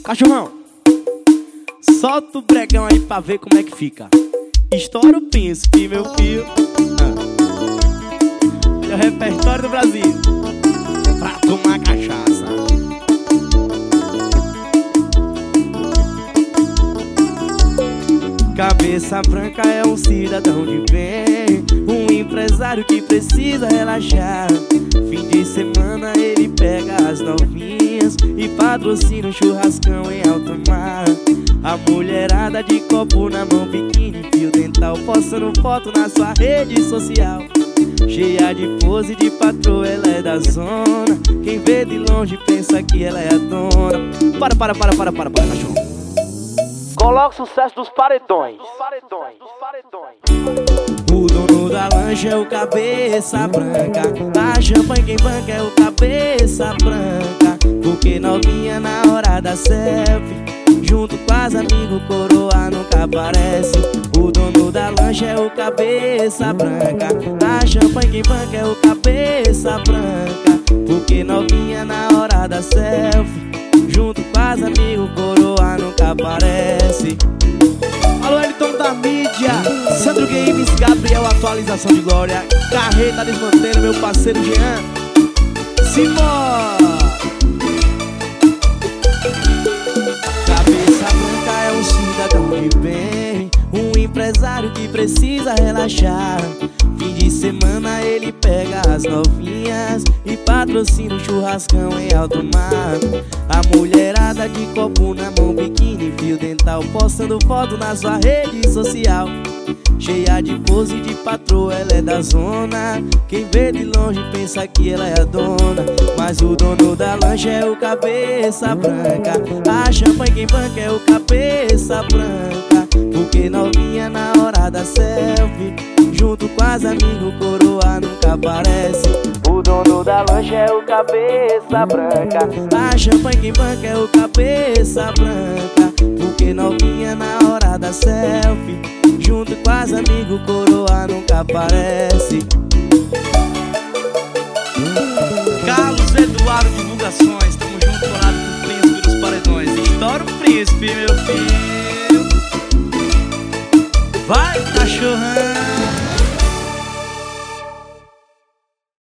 Cachorrão, solta o bregão aí pra ver como é que fica. Estoura o príncipe, meu filho. É o repertório do Brasil pra tomar cachaça. Cabeça branca é um cidadão de bem, um empresário que precisa relaxar. Fim de semana ele pega as novinhas e patrocina um churrascão em alto mar. A mulherada de copo na mão, biquíni, fio dental, postando foto na sua rede social. Cheia de pose de patroa, ela é da zona. Quem vê de longe pensa que ela é a dona. Para, cachorro. Coloca o sucesso dos paredões. O dono da lancha é o cabeça branca. A champanhe quem banca é o cabeça branca. Porque novinha na hora da selfie, junto com as amigos, coroa nunca aparece. O dono da lancha é o cabeça branca. A champanhe quem banca é o cabeça branca. Porque novinha na hora da selfie, junto com as amigos, coroa nunca aparece. Alô, Elton da mídia, Sandro Games, Gabriel, atualização de glória, Carreta desmantendo, meu parceiro Jean. Simbora! Cabeça branca é um cidadão de bem, um empresário que precisa relaxar. Fim de semana ele pega as novinhas e patrocina um churrascão em alto mar. A mulherada de copo na mão, biquíni, fio dental, postando foto na sua rede social. Cheia de pose de patroa, ela é da zona. Quem vê de longe pensa que ela é a dona. Mas o dono da lancha é o cabeça branca. A champanhe quem banca é o cabeça branca. Porque novinha na hora da selfie, junto com as amigos, coroa nunca aparece. O dono da lancha é o cabeça branca. A champanhe quem banca é o cabeça branca. Porque novinha na hora da selfie, junto com as amigos, coroa nunca aparece. Carlos Eduardo Divulgações, tamo junto, colado com o príncipe dos paredões. Estoura o príncipe, meu filho. Vai, cachorrão.